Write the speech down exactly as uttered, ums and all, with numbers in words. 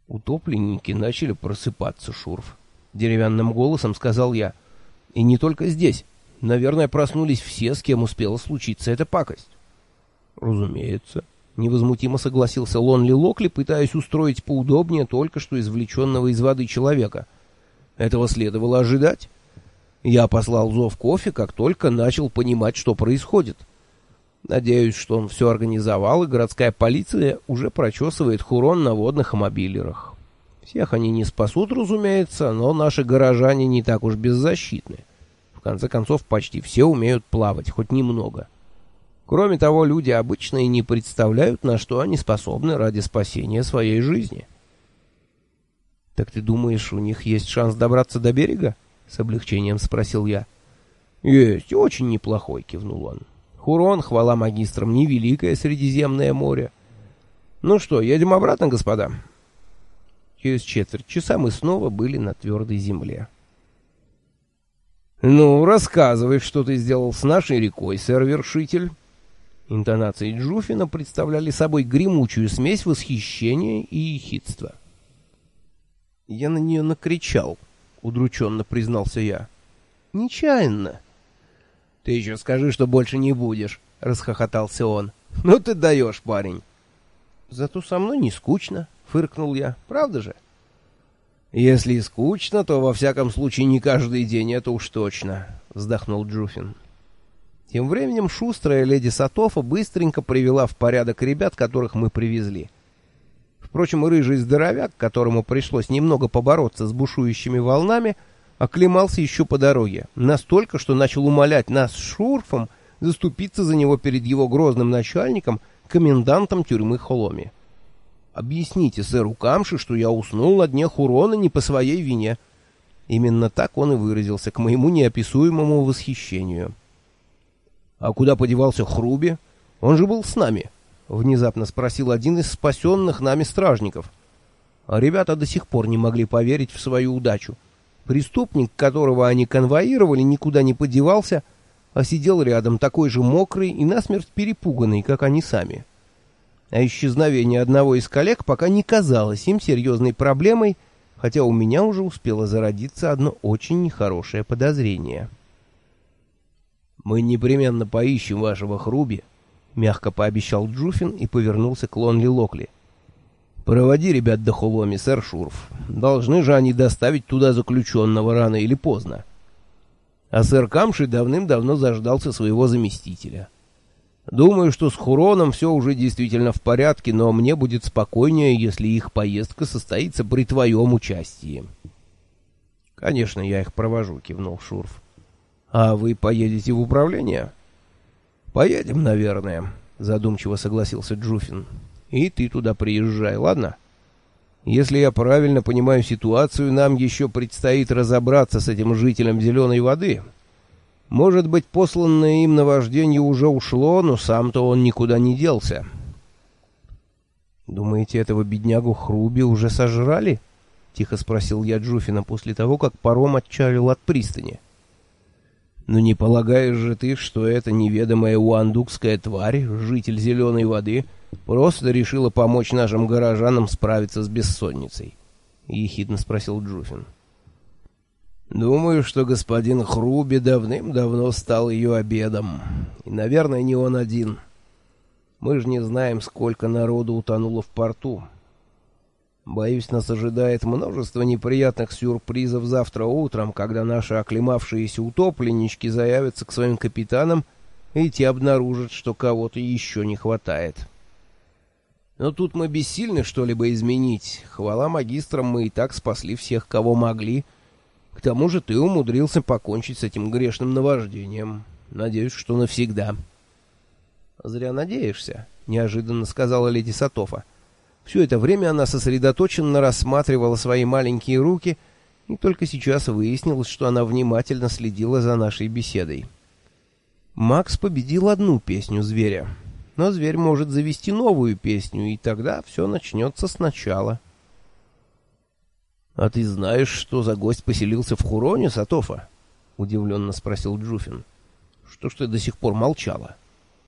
Утопленники начали просыпаться, Шурф. Деревянным голосом сказал я. И не только здесь. Наверное, проснулись все, с кем успела случиться эта пакость. Разумеется. Невозмутимо согласился Лонли Локли, пытаясь устроить поудобнее только что извлеченного из воды человека. Этого следовало ожидать. Я послал зов кофе, как только начал понимать, что происходит. Надеюсь, что он все организовал, и городская полиция уже прочесывает Хурон на водных мобилерах. Всех они не спасут, разумеется, но наши горожане не так уж беззащитны. В конце концов, почти все умеют плавать, хоть немного. Кроме того, люди обычно и не представляют, на что они способны ради спасения своей жизни. «Так ты думаешь, у них есть шанс добраться до берега?» — с облегчением спросил я. «Есть, очень неплохой», — кивнул он. «Хурон, хвала магистрам, невеликое Средиземное море. Ну что, едем обратно, господа?» Через четверть часа мы снова были на твердой земле. «Ну, рассказывай, что ты сделал с нашей рекой, сэр-вершитель». Интонации Джуфина представляли собой гремучую смесь восхищения и ехидства. «Я на нее накричал», — удрученно признался я. «Нечаянно». «Ты еще скажи, что больше не будешь», — расхохотался он. «Ну ты даешь, парень». «Зато со мной не скучно», — фыркнул я. «Правда же?» «Если и скучно, то во всяком случае не каждый день, это уж точно», — вздохнул Джуфин. Тем временем шустрая леди Сатофа быстренько привела в порядок ребят, которых мы привезли. Впрочем, рыжий здоровяк, которому пришлось немного побороться с бушующими волнами, оклемался еще по дороге, настолько, что начал умолять нас с Шурфом заступиться за него перед его грозным начальником, комендантом тюрьмы Холоми. «Объясните сэру Камши, что я уснул на дне Хурона не по своей вине». Именно так он и выразился, к моему неописуемому восхищению. «А куда подевался Хруби? Он же был с нами», — внезапно спросил один из спасенных нами стражников. А ребята до сих пор не могли поверить в свою удачу. Преступник, которого они конвоировали, никуда не подевался, а сидел рядом такой же мокрый и насмерть перепуганный, как они сами. А исчезновение одного из коллег пока не казалось им серьезной проблемой, хотя у меня уже успело зародиться одно очень нехорошее подозрение. «Мы непременно поищем вашего Хруби», — мягко пообещал Джуфин и повернулся к Лонли Локли. «Проводи ребят до Холоми, сэр Шурф. Должны же они доставить туда заключенного рано или поздно». А сэр Камши давным-давно заждался своего заместителя. «Думаю, что с Хуроном все уже действительно в порядке, но мне будет спокойнее, если их поездка состоится при твоем участии». «Конечно, я их провожу», — кивнул Шурф. «А вы поедете в управление?» «Поедем, наверное», — задумчиво согласился Джуфин. «И ты туда приезжай, ладно? Если я правильно понимаю ситуацию, нам еще предстоит разобраться с этим жителем Зеленой воды. Может быть, посланное им наваждение уже ушло, но сам-то он никуда не делся». «Думаете, этого беднягу Хруби уже сожрали?» — тихо спросил я Джуфина после того, как паром отчалил от пристани. «Ну не полагаешь же ты, что эта неведомая уандукская тварь, житель Зеленой воды, просто решила помочь нашим горожанам справиться с бессонницей?» — ехидно спросил Джуфин. «Думаю, что господин Хруби давным-давно стал ее обедом. И, наверное, не он один. Мы же не знаем, сколько народу утонуло в порту. Боюсь, нас ожидает множество неприятных сюрпризов завтра утром, когда наши оклемавшиеся утопленнички заявятся к своим капитанам, и те обнаружат, что кого-то еще не хватает. Но тут мы бессильны что-либо изменить. Хвала магистрам, мы и так спасли всех, кого могли. К тому же ты умудрился покончить с этим грешным наваждением. Надеюсь, что навсегда». «Зря надеешься», — неожиданно сказала леди Сатофа. Все это время она сосредоточенно рассматривала свои маленькие руки, и только сейчас выяснилось, что она внимательно следила за нашей беседой. Макс победил одну песню зверя, но зверь может завести новую песню, и тогда все начнется сначала. «А ты знаешь, что за гость поселился в Хуроне, Сатофа?» — удивленно спросил Джуфин. «Что ж ты до сих пор молчала?»